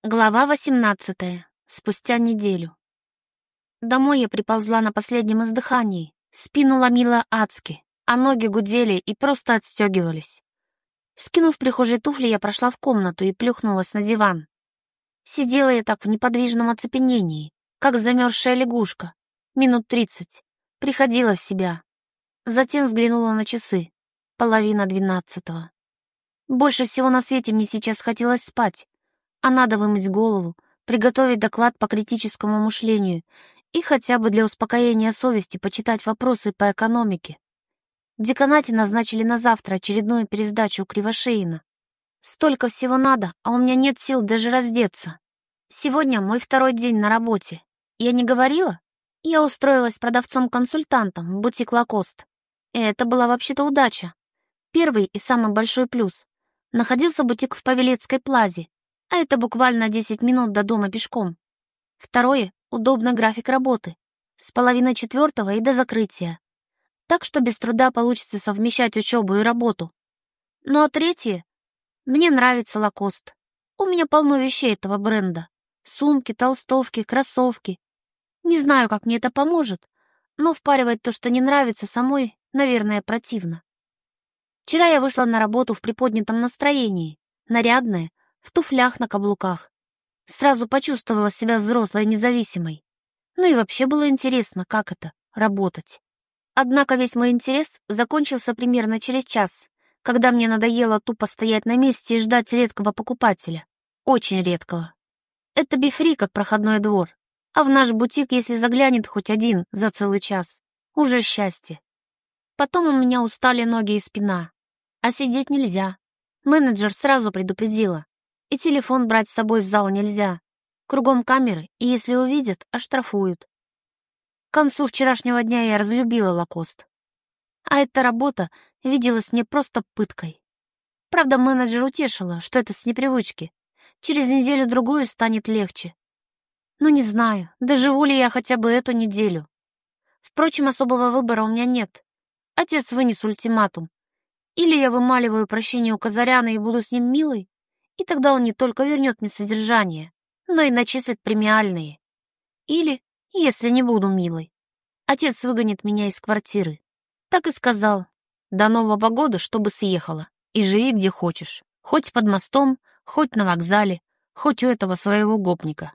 Глава 18. Спустя неделю. Домой я приползла на последнем издыхании. Спину ломила адски, а ноги гудели и просто отстегивались. Скинув в прихожей туфли, я прошла в комнату и плюхнулась на диван. Сидела я так в неподвижном оцепенении, как замерзшая лягушка. Минут 30. Приходила в себя. Затем взглянула на часы. 11:30. Больше всего на свете мне сейчас хотелось спать. А надо вымыть голову, приготовить доклад по критическому мышлению и хотя бы для успокоения совести почитать вопросы по экономике. В деканате назначили на завтра очередную пересдачу у Кривошеина. Столько всего надо, а у меня нет сил даже раздеться. Сегодня мой второй день на работе. Я не говорила? Я устроилась продавцом-консультантом в бутик Лакост. И это была вообще-то удача. Первый и самый большой плюс. Находился бутик в Павелецкой плазе, а это буквально 10 минут до дома пешком. Второе — удобный график работы, с 3:30 и до закрытия. Так что без труда получится совмещать учебу и работу. Ну а третье — мне нравится Лакост. У меня полно вещей этого бренда. Сумки, толстовки, кроссовки. Не знаю, как мне это поможет, но впаривать то, что не нравится самой, наверное, противно. Вчера я вышла на работу в приподнятом настроении, нарядная, в туфлях на каблуках. Сразу почувствовала себя взрослой и независимой. Ну и вообще было интересно, как это — работать. Однако весь мой интерес закончился примерно через час, когда мне надоело тупо стоять на месте и ждать редкого покупателя. Очень редкого. Это бифри, как проходной двор. А в наш бутик, если заглянет хоть один за целый час, уже счастье. Потом у меня устали ноги и спина. А сидеть нельзя. Менеджер сразу предупредила. И телефон брать с собой в зал нельзя. Кругом камеры, и если увидят, оштрафуют. К концу вчерашнего дня я разлюбила Лакост. А эта работа виделась мне просто пыткой. Правда, менеджер утешила, что это с непривычки. Через неделю-другую станет легче. Но не знаю, доживу ли я хотя бы эту неделю. Впрочем, особого выбора у меня нет. Отец вынес ультиматум. Или я вымаливаю прощение у Казаряна и буду с ним милой, и тогда он не только вернет мне содержание, но и начислит премиальные. Или, если не буду милой, отец выгонит меня из квартиры. Так и сказал. До Нового года, чтобы съехала, и живи где хочешь. Хоть под мостом, хоть на вокзале, хоть у этого своего гопника.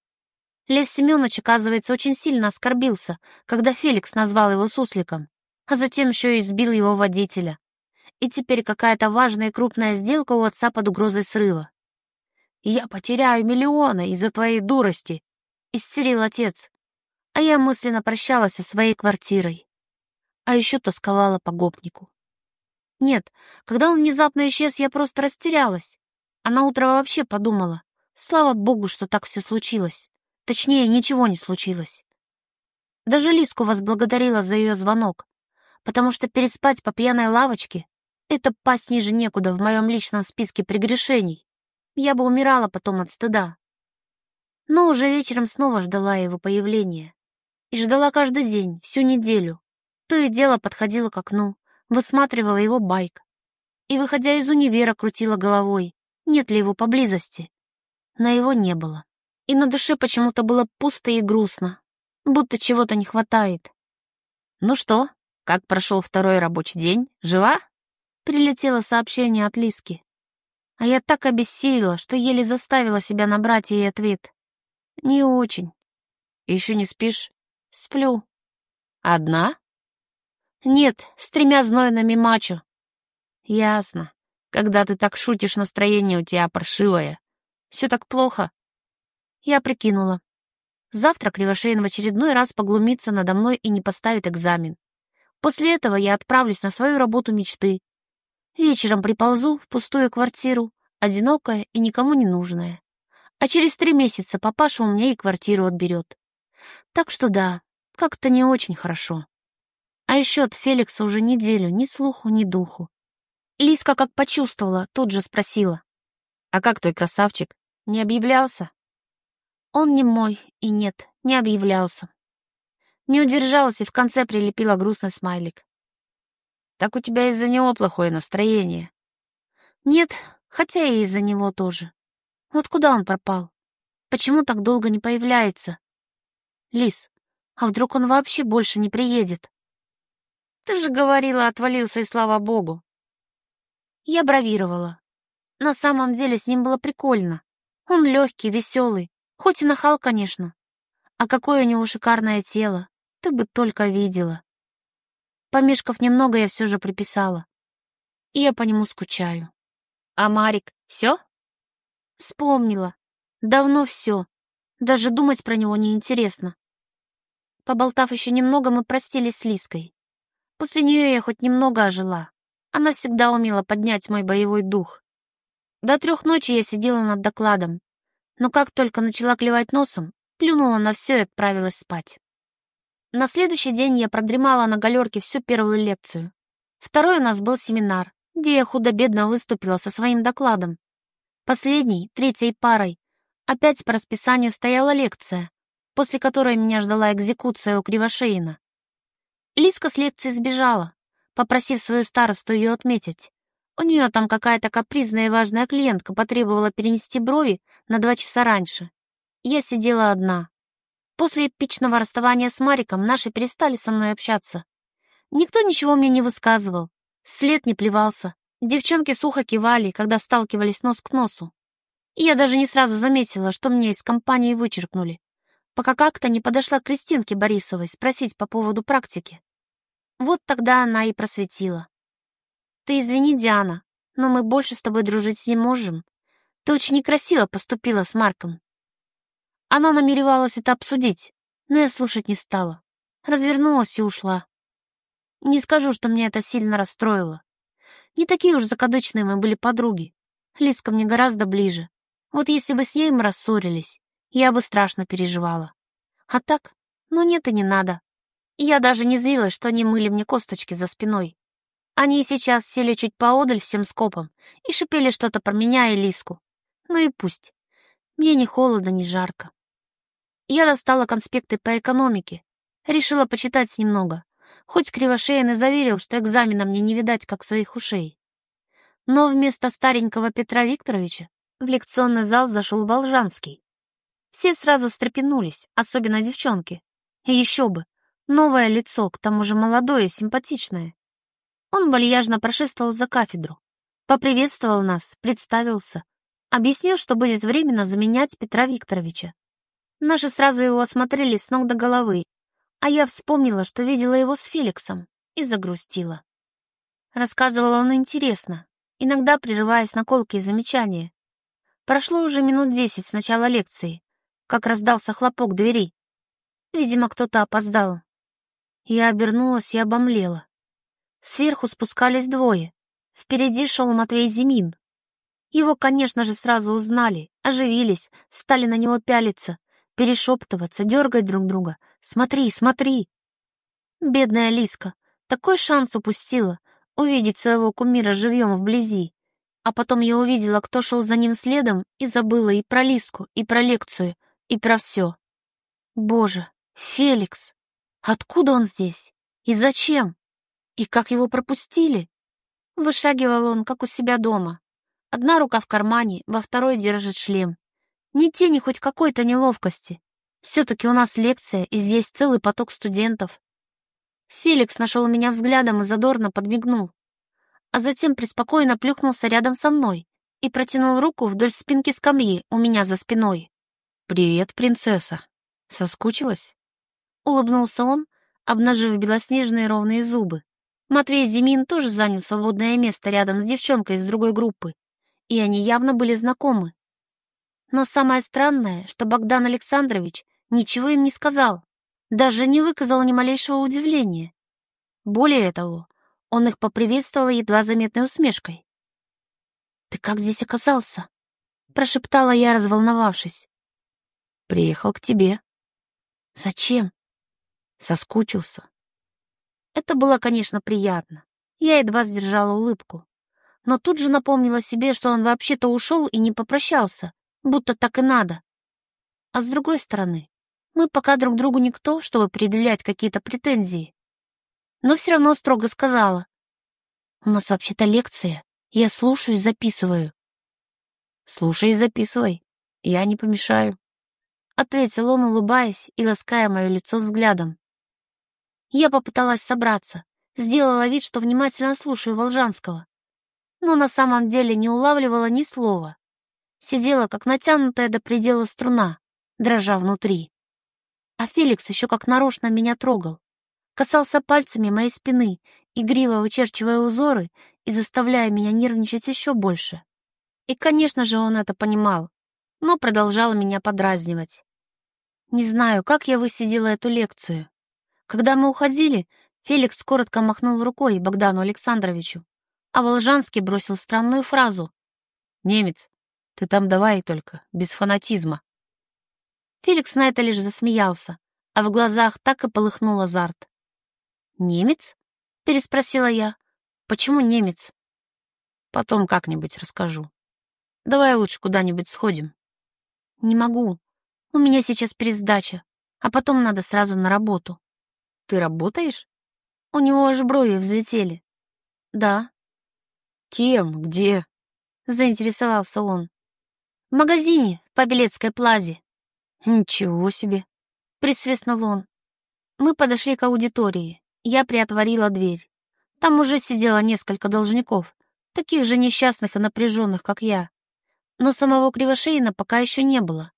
Лев Семенович, оказывается, очень сильно оскорбился, когда Феликс назвал его сусликом, а затем еще и избил его водителя. И теперь какая-то важная и крупная сделка у отца под угрозой срыва. «Я потеряю миллионы из-за твоей дурости», — истерил отец. А я мысленно прощалась со своей квартирой. А еще тосковала по гопнику. Нет, когда он внезапно исчез, я просто растерялась. А наутро вообще подумала, слава богу, что так все случилось. Точнее, ничего не случилось. Даже Лиску возблагодарила за ее звонок, потому что переспать по пьяной лавочке — это пасть ниже некуда в моем личном списке прегрешений. Я бы умирала потом от стыда. Но уже вечером снова ждала его появления. И ждала каждый день, всю неделю. То и дело подходила к окну, высматривала его байк. И, выходя из универа, крутила головой, нет ли его поблизости. Но его не было. И на душе почему-то было пусто и грустно, будто чего-то не хватает. «Ну что, как прошел второй рабочий день? Жива?» Прилетело сообщение от Лиски. А я так обессилила, что еле заставила себя набрать ей ответ. «Не очень». «Еще не спишь?» «Сплю». «Одна?» «Нет, с 3 знойными мачо». «Ясно. Когда ты так шутишь, настроение у тебя паршивое. Все так плохо?» Я прикинула. Завтра Кривошеин в очередной раз поглумится надо мной и не поставит экзамен. После этого я отправлюсь на свою работу мечты. Вечером приползу в пустую квартиру, одинокая и никому не нужная. А через 3 месяца папаша у меня и квартиру отберет. Так что да, как-то не очень хорошо. А еще от Феликса уже неделю ни слуху, ни духу. Лиска как почувствовала, тут же спросила. «А как твой красавчик? Не объявлялся?» Он не мой, и нет, не объявлялся. Не удержалась и в конце прилепила грустный смайлик. «Так у тебя из-за него плохое настроение». «Нет, хотя и из-за него тоже. Вот куда он пропал? Почему так долго не появляется? Лис, а вдруг он вообще больше не приедет? Ты же говорила, отвалился и слава богу. Я бравировала. На самом деле с ним было прикольно. Он легкий, веселый, хоть и нахал, конечно. А какое у него шикарное тело, ты бы только видела. Помешков немного, я все же приписала. И я по нему скучаю. А Марик, все? Вспомнила. Давно все. Даже думать про него неинтересно. Поболтав еще немного, мы простились с Лиской. После нее я хоть немного ожила. Она всегда умела поднять мой боевой дух. До 3 ночи я сидела над докладом, но как только начала клевать носом, плюнула на все и отправилась спать. На следующий день я продремала на галерке всю первую лекцию. Второй у нас был семинар, где я худо-бедно выступила со своим докладом. Последней, третьей парой, опять по расписанию стояла лекция, после которой меня ждала экзекуция у Кривошеина. Лиска с лекции сбежала, попросив свою старосту ее отметить. У нее там какая-то капризная и важная клиентка потребовала перенести брови на 2 часа раньше. Я сидела одна. После эпичного расставания с Мариком наши перестали со мной общаться. Никто ничего мне не высказывал, вслед не плевался. Девчонки сухо кивали, когда сталкивались нос к носу. И я даже не сразу заметила, что меня из компании вычеркнули, пока как-то не подошла к Кристинке Борисовой спросить по поводу практики. Вот тогда она и просветила. «Ты извини, Диана, но мы больше с тобой дружить не можем. Ты очень некрасиво поступила с Марком». Она намеревалась это обсудить, но я слушать не стала. Развернулась и ушла. Не скажу, что меня это сильно расстроило. Не такие уж закадычные мы были подруги. Лиска мне гораздо ближе. Вот если бы с ней мы рассорились, я бы страшно переживала. А так, ну нет и не надо. Я даже не злилась, что они мыли мне косточки за спиной. Они сейчас сели чуть поодаль всем скопом и шипели что-то про меня и Лиску. Ну и пусть. Мне ни холодно, ни жарко. Я достала конспекты по экономике. Решила почитать немного. Хоть Кривошеин и заверил, что экзамена мне не видать, как своих ушей. Но вместо старенького Петра Викторовича в лекционный зал зашел Волжанский. Все сразу встрепенулись, особенно девчонки. И еще бы, новое лицо, к тому же молодое и симпатичное. Он вальяжно прошествовал за кафедру, поприветствовал нас, представился, объяснил, что будет временно заменять Петра Викторовича. Наши сразу его осмотрели с ног до головы, а я вспомнила, что видела его с Феликсом, и загрустила. Рассказывал он интересно, иногда прерываясь на колкие замечания. Прошло уже минут 10 с начала лекции, как раздался хлопок двери. Видимо, кто-то опоздал. Я обернулась и обомлела. Сверху спускались двое. Впереди шел Матвей Зимин. Его, конечно же, сразу узнали, оживились, стали на него пялиться, перешептываться, дергать друг друга. «Смотри, смотри!» Бедная Лиска такой шанс упустила увидеть своего кумира живьем вблизи. А потом я увидела, кто шел за ним следом, и забыла и про Лиску, и про лекцию, и про все. Боже, Феликс! Откуда он здесь? И зачем? И как его пропустили? Вышагивал он, как у себя дома. Одна рука в кармане, во второй держит шлем. Ни тени хоть какой-то неловкости. Все-таки у нас лекция, и здесь целый поток студентов. Феликс нашел меня взглядом и задорно подмигнул. А затем преспокойно плюхнулся рядом со мной и протянул руку вдоль спинки скамьи у меня за спиной. «Привет, принцесса. Соскучилась?» Улыбнулся он, обнажив белоснежные ровные зубы. Матвей Зимин тоже занял свободное место рядом с девчонкой из другой группы, и они явно были знакомы. Но самое странное, что Богдан Александрович ничего им не сказал, даже не выказал ни малейшего удивления. Более того, он их поприветствовал едва заметной усмешкой. «Ты как здесь оказался?» — прошептала я, разволновавшись. «Приехал к тебе». «Зачем?» «Соскучился». Это было, конечно, приятно. Я едва сдержала улыбку. Но тут же напомнила себе, что он вообще-то ушел и не попрощался, будто так и надо. А с другой стороны, мы пока друг другу никто, чтобы предъявлять какие-то претензии. Но все равно строго сказала: «У нас вообще-то лекция, я слушаю и записываю». «Слушай и записывай. «Я не помешаю», — ответил он, улыбаясь и лаская мое лицо взглядом. Я попыталась собраться, сделала вид, что внимательно слушаю Волжанского, но на самом деле не улавливала ни слова. Сидела, как натянутая до предела струна, дрожа внутри. А Феликс еще как нарочно меня трогал, касался пальцами моей спины, игриво вычерчивая узоры и заставляя меня нервничать еще больше. И, конечно же, он это понимал, но продолжал меня подразнивать. Не знаю, как я высидела эту лекцию. Когда мы уходили, Феликс коротко махнул рукой Богдану Александровичу, а Волжанский бросил странную фразу: «Немец, ты там давай только, без фанатизма». Феликс на это лишь засмеялся, а в глазах так и полыхнул азарт. «Немец?» — переспросила я. «Почему немец?» «Потом как-нибудь расскажу. Давай лучше куда-нибудь сходим». «Не могу. У меня сейчас пересдача, а потом надо сразу на работу». «Ты работаешь?» У него аж брови взлетели. «Да». «Кем? Где?» — заинтересовался он. «В магазине, в Павелецкой плазе». «Ничего себе!» — присвистнул он. Мы подошли к аудитории. Я приотворила дверь. Там уже сидело несколько должников, таких же несчастных и напряженных, как я. Но самого Кривошеина пока еще не было.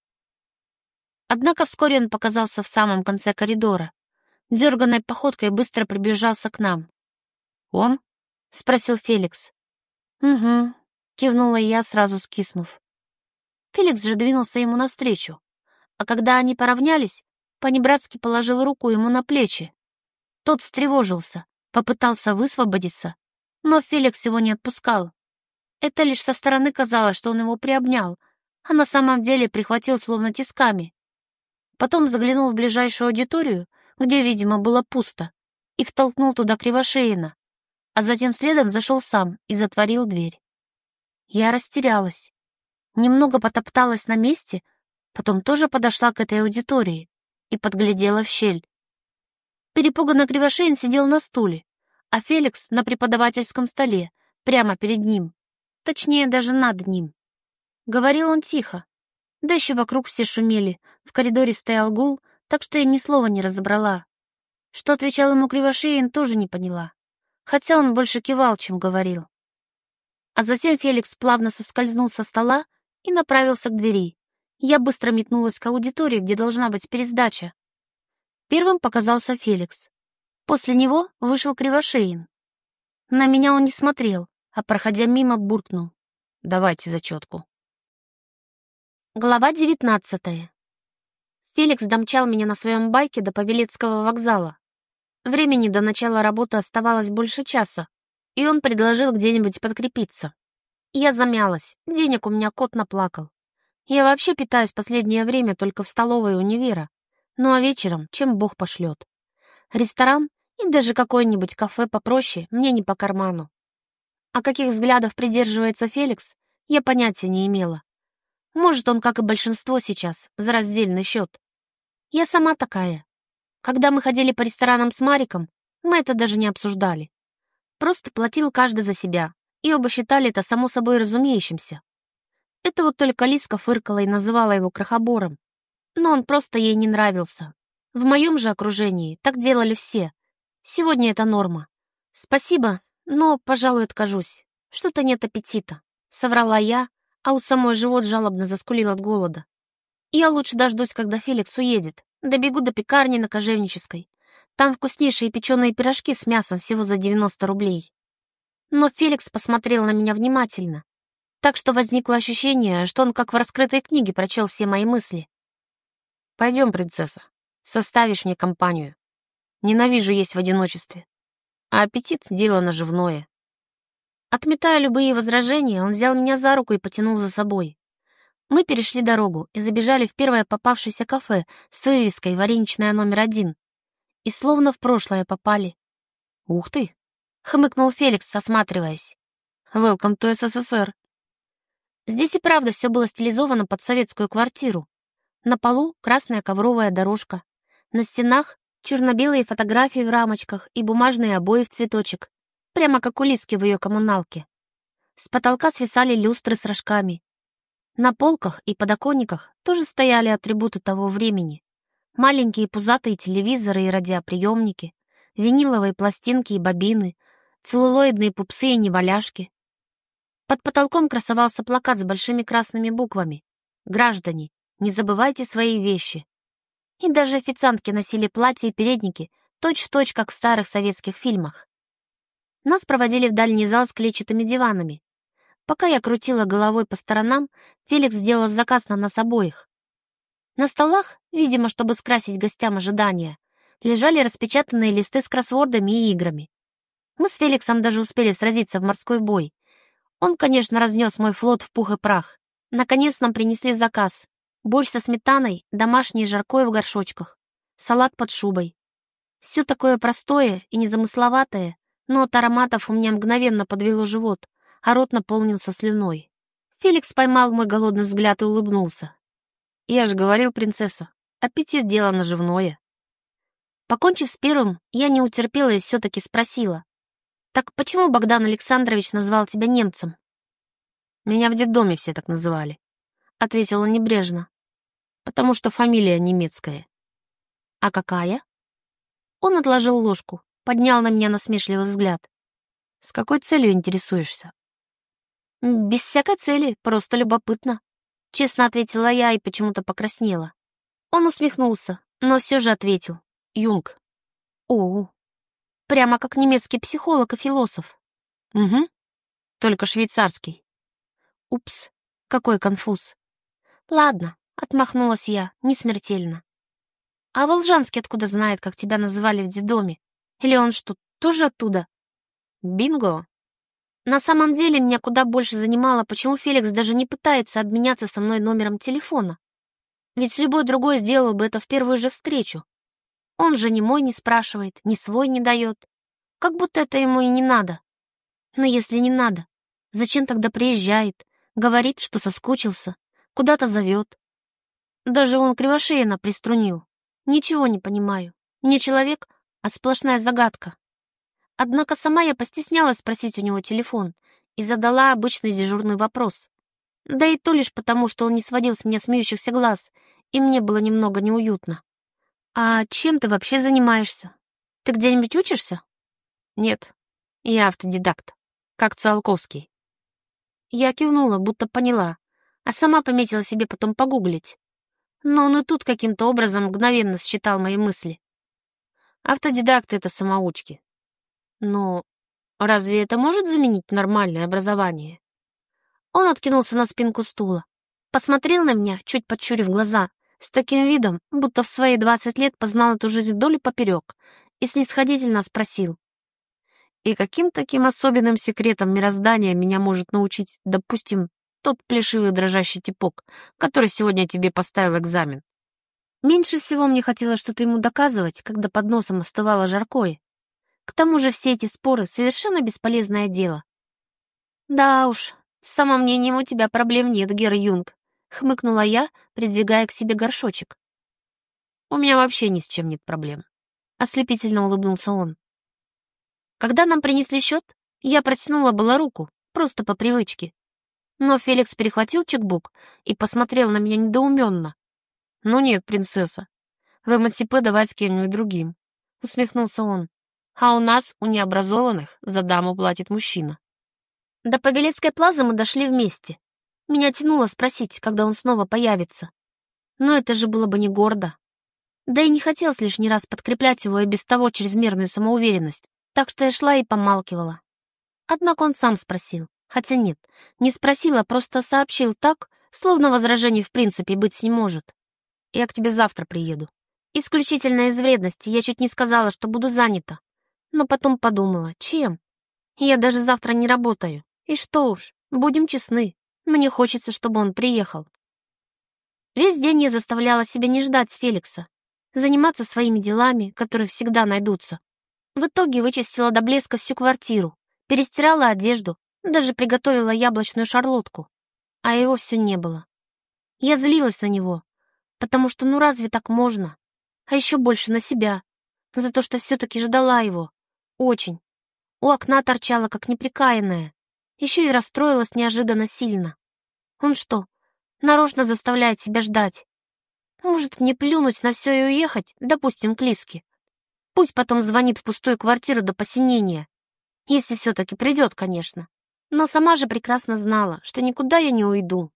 Однако вскоре он показался в самом конце коридора. Дерганной походкой быстро приближался к нам. «Он?» — спросил Феликс. «Угу», — кивнула я, сразу скиснув. Феликс же двинулся ему навстречу, а когда они поравнялись, понебратски положил руку ему на плечи. Тот встревожился, попытался высвободиться, но Феликс его не отпускал. Это лишь со стороны казалось, что он его приобнял, а на самом деле прихватил словно тисками. Потом заглянул в ближайшую аудиторию, где, видимо, было пусто, и втолкнул туда Кривошеина, а затем следом зашел сам и затворил дверь. Я растерялась. Немного потопталась на месте, потом тоже подошла к этой аудитории и подглядела в щель. Перепуганный Кривошеин сидел на стуле, а Феликс на преподавательском столе, прямо перед ним, точнее, даже над ним. Говорил он тихо, да еще вокруг все шумели, в коридоре стоял гул, так что я ни слова не разобрала. Что отвечал ему Кривошеин, тоже не поняла, хотя он больше кивал, чем говорил. А затем Феликс плавно соскользнул со стола и направился к двери. Я быстро метнулась к аудитории, где должна быть пересдача. Первым показался Феликс. После него вышел Кривошеин. На меня он не смотрел, а, проходя мимо, буркнул: «Давайте зачетку». Глава 19. Феликс домчал меня на своем байке до Павелецкого вокзала. Времени до начала работы оставалось больше часа, и он предложил где-нибудь подкрепиться. Я замялась, денег у меня кот наплакал. Я вообще питаюсь последнее время только в столовой универа, ну а вечером, чем Бог пошлет. Ресторан и даже какое-нибудь кафе попроще мне не по карману. А каких взглядов придерживается Феликс, я понятия не имела. Может, он, как и большинство сейчас, за раздельный счет. Я сама такая. Когда мы ходили по ресторанам с Мариком, мы это даже не обсуждали. Просто платил каждый за себя, и оба считали это само собой разумеющимся. Это вот только Лиска фыркала и называла его крохобором. Но он просто ей не нравился. В моем же окружении так делали все. Сегодня это норма. Спасибо, но, пожалуй, откажусь. Что-то нет аппетита. Соврала я, а у самой живот жалобно заскулил от голода. Я лучше дождусь, когда Феликс уедет. Добегу до пекарни на Кожевнической. Там вкуснейшие печеные пирожки с мясом всего за 90 рублей. Но Феликс посмотрел на меня внимательно, так что возникло ощущение, что он как в раскрытой книге прочел все мои мысли. «Пойдем, принцесса, составишь мне компанию. Ненавижу есть в одиночестве. А аппетит — дело наживное». Отметая любые возражения, он взял меня за руку и потянул за собой. Мы перешли дорогу и забежали в первое попавшееся кафе с вывеской «Вареничная номер 1». И словно в прошлое попали. «Ух ты!» — хмыкнул Феликс, осматриваясь. «Welcome to СССР». Здесь и правда все было стилизовано под советскую квартиру. На полу красная ковровая дорожка. На стенах черно-белые фотографии в рамочках и бумажные обои в цветочек, прямо как у Лиски в ее коммуналке. С потолка свисали люстры с рожками. На полках и подоконниках тоже стояли атрибуты того времени. Маленькие пузатые телевизоры и радиоприемники, виниловые пластинки и бобины, целлулоидные пупсы и неваляшки. Под потолком красовался плакат с большими красными буквами: «Граждане, не забывайте свои вещи». И даже официантки носили платья и передники, точь-в-точь, как в старых советских фильмах. Нас проводили в дальний зал с клетчатыми диванами. Пока я крутила головой по сторонам, Феликс сделал заказ на нас обоих. На столах, видимо, чтобы скрасить гостям ожидания, лежали распечатанные листы с кроссвордами и играми. Мы с Феликсом даже успели сразиться в морской бой. Он, конечно, разнес мой флот в пух и прах. Наконец нам принесли заказ: борщ со сметаной, домашнее жаркое в горшочках, салат под шубой. Все такое простое и незамысловатое, но от ароматов у меня мгновенно подвело живот, а рот наполнился слюной. Феликс поймал мой голодный взгляд и улыбнулся. «Я же говорил, принцесса, аппетит — дело наживное». Покончив с первым, я не утерпела и все-таки спросила: «Так почему Богдан Александрович назвал тебя немцем?» «Меня в детдоме все так называли», — ответил он небрежно. «Потому что фамилия немецкая». «А какая?» Он отложил ложку, поднял на меня насмешливый взгляд. «С какой целью интересуешься?» «Без всякой цели, просто любопытно», — честно ответила я и почему-то покраснела. Он усмехнулся, но все же ответил: «Юнг». «О, прямо как немецкий психолог и философ». «Угу, только швейцарский». «Упс, какой конфуз». «Ладно», — отмахнулась я, не смертельно. «А Волжанский откуда знает, как тебя называли в детдоме? Или он что, тоже оттуда?» «Бинго!» На самом деле меня куда больше занимало, почему Феликс даже не пытается обменяться со мной номером телефона. Ведь любой другой сделал бы это в первую же встречу. Он же ни мой не спрашивает, ни свой не дает. Как будто это ему и не надо. Но если не надо, зачем тогда приезжает, говорит, что соскучился, куда-то зовет? Даже он Кривошеина приструнил. Ничего не понимаю. Не человек, а сплошная загадка. Однако сама я постеснялась спросить у него телефон и задала обычный дежурный вопрос. Да и то лишь потому, что он не сводил с меня смеющихся глаз, и мне было немного неуютно. «А чем ты вообще занимаешься? Ты где-нибудь учишься?» «Нет, я автодидакт, как Циолковский». Я кивнула, будто поняла, а сама пометила себе потом погуглить. Но он и тут каким-то образом мгновенно считал мои мысли. Автодидакты — это самоучки. Но разве это может заменить нормальное образование? Он откинулся на спинку стула, посмотрел на меня, чуть подщурив глаза, с таким видом, будто в свои 20 лет познал эту жизнь вдоль и поперек, и снисходительно спросил: «И каким таким особенным секретом мироздания меня может научить, допустим, тот плешивый дрожащий типок, который сегодня тебе поставил экзамен?» Меньше всего мне хотелось что-то ему доказывать, когда под носом остывало жаркое. К тому же все эти споры — совершенно бесполезное дело. «Да уж, с самомнением у тебя проблем нет, Герр Юнг», — хмыкнула я, придвигая к себе горшочек. «У меня вообще ни с чем нет проблем», — ослепительно улыбнулся он. Когда нам принесли счет, я протянула было руку, просто по привычке. Но Феликс перехватил чекбук и посмотрел на меня недоуменно. «Ну нет, принцесса, в МНСП давать с кем-нибудь другим», — усмехнулся он. «А у нас, у необразованных, за даму платит мужчина». До Павелецкой плазы мы дошли вместе. Меня тянуло спросить, когда он снова появится. Но это же было бы не гордо. Да и не хотелось лишний раз подкреплять его и без того чрезмерную самоуверенность, так что я шла и помалкивала. Однако он сам спросил. Хотя нет, не спросил, а просто сообщил так, словно возражений в принципе быть не может. «Я к тебе завтра приеду». Исключительно из вредности я чуть не сказала, что буду занята. Но потом подумала, чем? Я даже завтра не работаю. И что уж, будем честны, мне хочется, чтобы он приехал. Весь день я заставляла себя не ждать Феликса, заниматься своими делами, которые всегда найдутся. В итоге вычистила до блеска всю квартиру, перестирала одежду, даже приготовила яблочную шарлотку. А его все не было. Я злилась на него, потому что ну разве так можно? А еще больше на себя, за то, что все-таки ждала его. Очень. У окна торчала, как неприкаянная. Еще и расстроилась неожиданно сильно. Он что, Нарочно заставляет себя ждать. Может, мне плюнуть на все и уехать, допустим, к Лиске? Пусть потом звонит в пустую квартиру до посинения. Если все-таки придет, конечно. Но сама же прекрасно знала, что никуда я не уйду.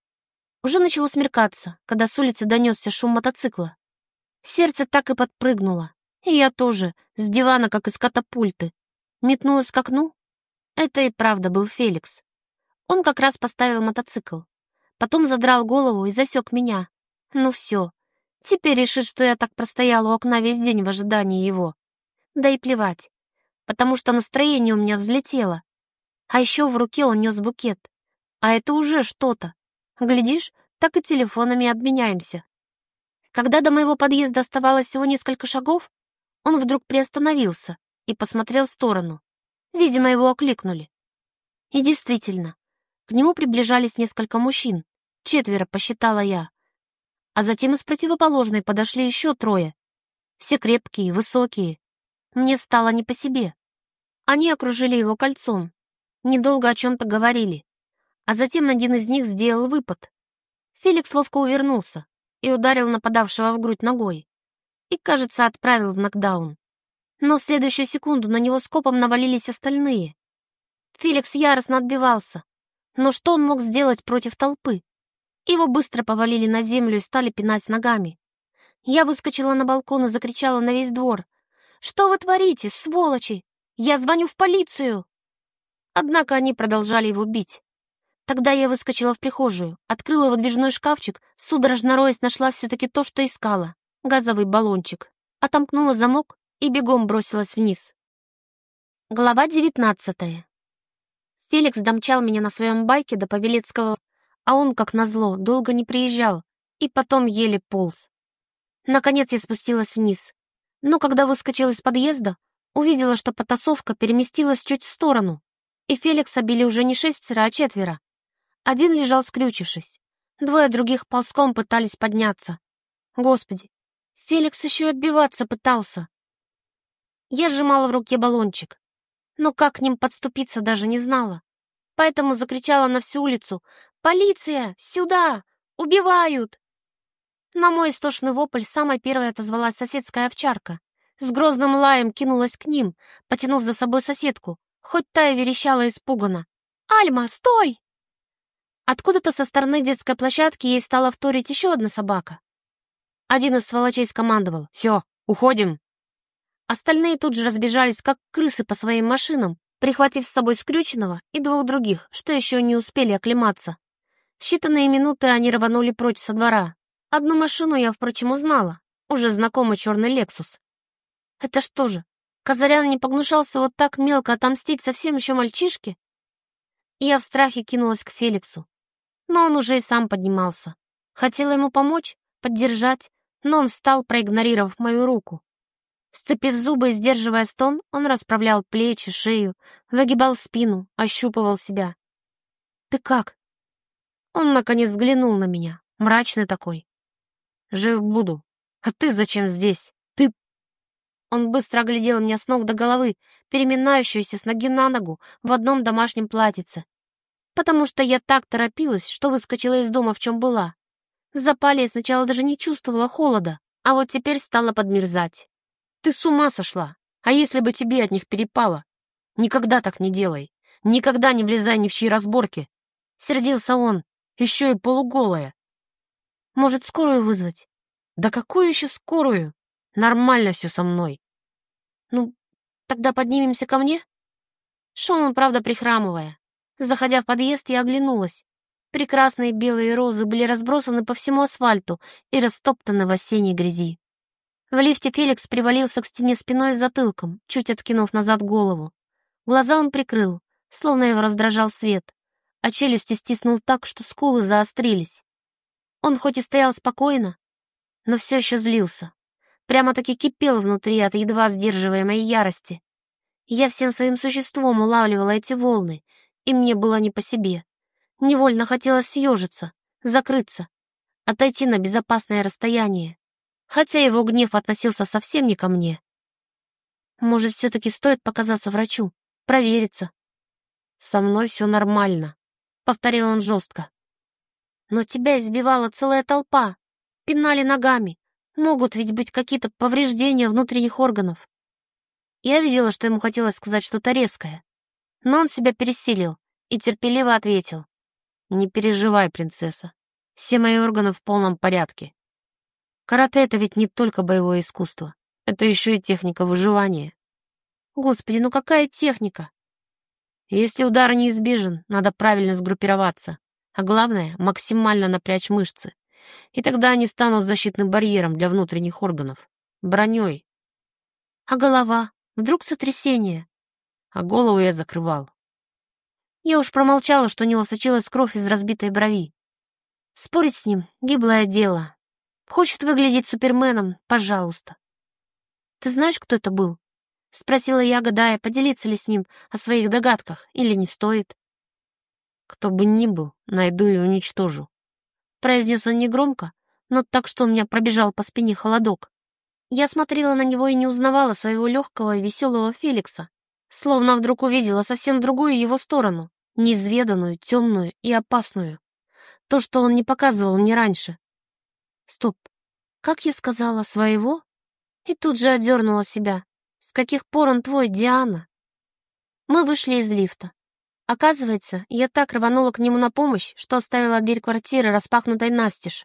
Уже начало смеркаться, когда с улицы донесся шум мотоцикла. Сердце так и подпрыгнуло. И я тоже, с дивана, как из катапульты. Метнулась к окну. Это и правда был Феликс. Он как раз поставил мотоцикл. Потом задрал голову и засек меня. Ну все. Теперь решит, что я так простояла у окна весь день в ожидании его. Да и плевать. Потому что настроение у меня взлетело. А еще в руке он нес букет. А это уже что-то. Глядишь, так и телефонами обменяемся. Когда до моего подъезда оставалось всего несколько шагов, он вдруг приостановился и посмотрел в сторону. Видимо, его окликнули. И действительно, к нему приближались несколько мужчин. 4 посчитала я. А затем из противоположной подошли еще 3. Все крепкие, высокие. Мне стало не по себе. Они окружили его кольцом. Недолго о чем-то говорили. А затем один из них сделал выпад. Феликс ловко увернулся и ударил нападавшего в грудь ногой. И, кажется, отправил в нокдаун. Но в следующую секунду на него скопом навалились остальные. Феликс яростно отбивался. Но что он мог сделать против толпы? Его быстро повалили на землю и стали пинать ногами. Я выскочила на балкон и закричала на весь двор. «Что вы творите, сволочи? Я звоню в полицию!» Однако они продолжали его бить. Тогда я выскочила в прихожую, открыла выдвижной шкафчик, судорожно роясь нашла все-таки то, что искала — газовый баллончик. Отомкнула замок и бегом бросилась вниз. Глава 19. Феликс домчал меня на своем байке до Павелецкого, а он, как назло, долго не приезжал и потом еле полз. Наконец я спустилась вниз, но когда выскочила из подъезда, увидела, что потасовка переместилась чуть в сторону, и Феликса били уже не 6, а 4. Один лежал скрючившись, 2 других ползком пытались подняться. Господи, Феликс еще и отбиваться пытался. Я сжимала в руке баллончик, но как к ним подступиться даже не знала. Поэтому закричала на всю улицу: «Полиция! Сюда! Убивают!» На мой истошный вопль самой первой отозвалась соседская овчарка. С грозным лаем кинулась к ним, потянув за собой соседку, хоть та и верещала испуганно. «Альма, стой!» Откуда-то со стороны детской площадки ей стала вторить еще одна собака. Один из сволочей скомандовал: «Все, уходим!» Остальные тут же разбежались, как крысы по своим машинам, прихватив с собой скрюченного и 2 других, что еще не успели оклематься. В считанные минуты они рванули прочь со двора. Одну машину я, впрочем, узнала, уже знакомый черный «Лексус». Это что же, Казарян не погнушался вот так мелко отомстить совсем еще мальчишке? Я в страхе кинулась к Феликсу, но он уже и сам поднимался. Хотела ему помочь, поддержать, но он встал, проигнорировав мою руку. Сцепив зубы и сдерживая стон, он расправлял плечи, шею, выгибал спину, ощупывал себя. «Ты как?» Он, наконец, взглянул на меня, мрачный такой. «Жив буду. А ты зачем здесь? Ты...» Он быстро оглядел меня с ног до головы, переминающуюся с ноги на ногу в одном домашнем платьице. Потому что я так торопилась, что выскочила из дома, в чем была. В запале я сначала даже не чувствовала холода, а вот теперь стала подмерзать. «Ты с ума сошла! А если бы тебе от них перепало? Никогда так не делай! Никогда не влезай ни в чьи разборки!» Сердился он, еще и полуголая. «Может, скорую вызвать?» «Да какую еще скорую? Нормально все со мной». «Ну, тогда поднимемся ко мне?» Шел он, правда, прихрамывая. Заходя в подъезд, я оглянулась. Прекрасные белые розы были разбросаны по всему асфальту и растоптаны в осенней грязи. В лифте Феликс привалился к стене спиной и затылком, чуть откинув назад голову. Глаза он прикрыл, словно его раздражал свет, а челюсти стиснул так, что скулы заострились. Он хоть и стоял спокойно, но все еще злился. Прямо-таки кипел внутри от едва сдерживаемой ярости. Я всем своим существом улавливала эти волны, и мне было не по себе. Невольно хотелось съежиться, закрыться, отойти на безопасное расстояние. Хотя его гнев относился совсем не ко мне. Может, все-таки стоит показаться врачу, провериться. «Со мной все нормально», — повторил он жестко. Но тебя избивала целая толпа. Пинали ногами. Могут ведь быть какие-то повреждения внутренних органов. Я видела, что ему хотелось сказать что-то резкое. Но он себя пересилил и терпеливо ответил. «Не переживай, принцесса. Все мои органы в полном порядке. Карате — это ведь не только боевое искусство. Это еще и техника выживания». «Господи, ну какая техника?» «Если удар неизбежен, надо правильно сгруппироваться. А главное — максимально напрячь мышцы. И тогда они станут защитным барьером для внутренних органов. Броней. А голова? Вдруг сотрясение?» А голову я закрывал. Я уж промолчала, что у него сочилась кровь из разбитой брови. Спорить с ним — гиблое дело. Хочет выглядеть суперменом — пожалуйста. «Ты знаешь, кто это был?» — спросила я, гадая, поделиться ли с ним о своих догадках или не стоит. «Кто бы ни был, найду и уничтожу», — произнес он негромко, но так, что у меня пробежал по спине холодок. Я смотрела на него и не узнавала своего легкого и веселого Феликса, словно вдруг увидела совсем другую его сторону, неизведанную, темную и опасную. То, что он не показывал мне раньше. Стоп, как я сказала, своего? И тут же одернула себя. С каких пор он твой, Диана? Мы вышли из лифта. Оказывается, я так рванула к нему на помощь, что оставила дверь квартиры распахнутой настежь.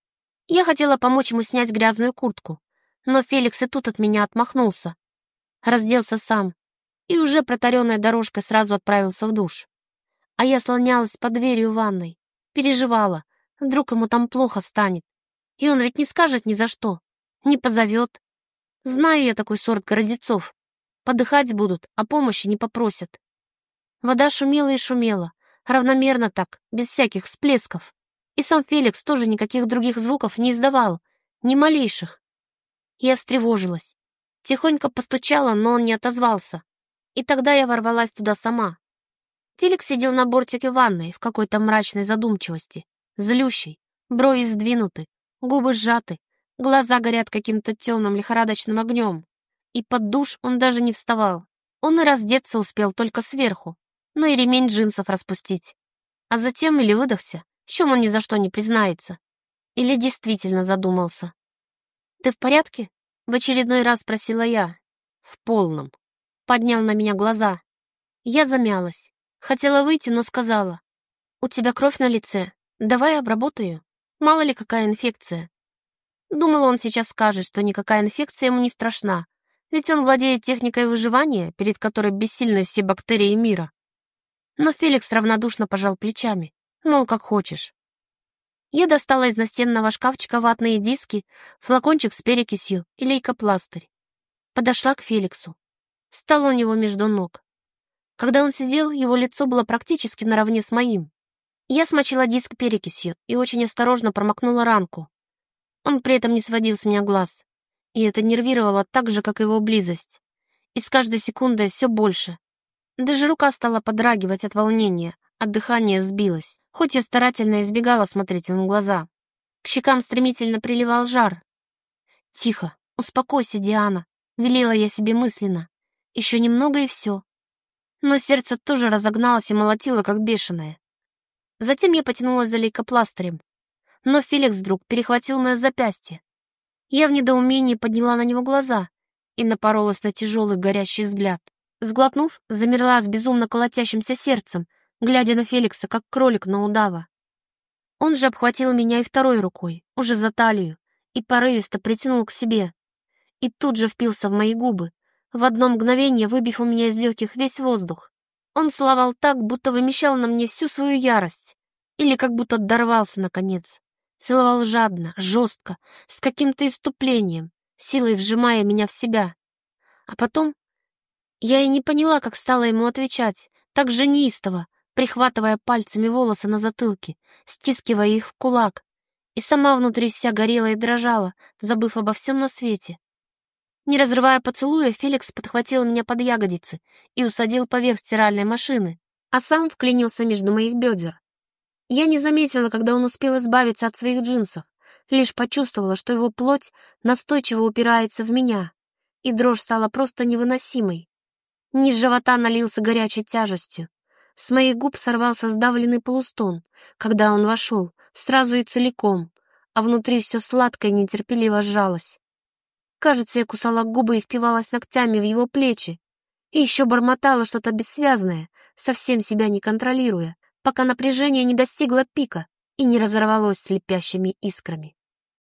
Я хотела помочь ему снять грязную куртку, но Феликс и тут от меня отмахнулся. Разделся сам и уже протаренной дорожкой сразу отправился в душ. А я слонялась под дверью ванной, переживала, вдруг ему там плохо станет. И он ведь не скажет ни за что, не позовет. Знаю я такой сорт городецов. Подыхать будут, а помощи не попросят. Вода шумела и шумела, равномерно так, без всяких всплесков. И сам Феликс тоже никаких других звуков не издавал, ни малейших. Я встревожилась. Тихонько постучала, но он не отозвался. И тогда я ворвалась туда сама. Феликс сидел на бортике ванной в какой-то мрачной задумчивости, злющий, брови сдвинуты, губы сжаты, глаза горят каким-то темным лихорадочным огнем. И под душ он даже не вставал. Он и раздеться успел только сверху, но и ремень джинсов распустить. А затем или выдохся, в чем он ни за что не признается, или действительно задумался. «Ты в порядке?» — в очередной раз спросила я. «В полном», — поднял на меня глаза. Я замялась. Хотела выйти, но сказала. «У тебя кровь на лице. Давай обработаю. Мало ли какая инфекция». Думала, он сейчас скажет, что никакая инфекция ему не страшна, ведь он владеет техникой выживания, перед которой бессильны все бактерии мира. Но Феликс равнодушно пожал плечами, мол, как хочешь. Я достала из настенного шкафчика ватные диски, флакончик с перекисью и лейкопластырь. Подошла к Феликсу. Встала у него между ног. Когда он сидел, его лицо было практически наравне с моим. Я смочила диск перекисью и очень осторожно промокнула ранку. Он при этом не сводил с меня глаз. И это нервировало так же, как и его близость. И с каждой секундой все больше. Даже рука стала подрагивать от волнения, а дыхание сбилось, хоть я старательно избегала смотреть ему в глаза. К щекам стремительно приливал жар. «Тихо, успокойся, Диана», — велела я себе мысленно. «Еще немного и все». Но сердце тоже разогналось и молотило, как бешеное. Затем я потянулась за лейкопластырем. Но Феликс вдруг перехватил мое запястье. Я в недоумении подняла на него глаза и напоролась на тяжелый горящий взгляд. Сглотнув, замерла с безумно колотящимся сердцем, глядя на Феликса, как кролик на удава. Он же обхватил меня и второй рукой, уже за талию, и порывисто притянул к себе. И тут же впился в мои губы, в одно мгновение выбив у меня из легких весь воздух. Он целовал так, будто вымещал на мне всю свою ярость, или как будто дорвался наконец. Целовал жадно, жестко, с каким-то исступлением, силой вжимая меня в себя. А потом я и не поняла, как стала ему отвечать, так же неистово, прихватывая пальцами волосы на затылке, стискивая их в кулак, и сама внутри вся горела и дрожала, забыв обо всем на свете. Не разрывая поцелуя, Феликс подхватил меня под ягодицы и усадил поверх стиральной машины, а сам вклинился между моих бедер. Я не заметила, когда он успел избавиться от своих джинсов, лишь почувствовала, что его плоть настойчиво упирается в меня, и дрожь стала просто невыносимой. Низ живота налился горячей тяжестью. С моих губ сорвался сдавленный полустон, когда он вошел, сразу и целиком, а внутри все сладко и нетерпеливо сжалось. Кажется, я кусала губы и впивалась ногтями в его плечи, и еще бормотала что-то бессвязное, совсем себя не контролируя, пока напряжение не достигло пика и не разорвалось слепящими искрами.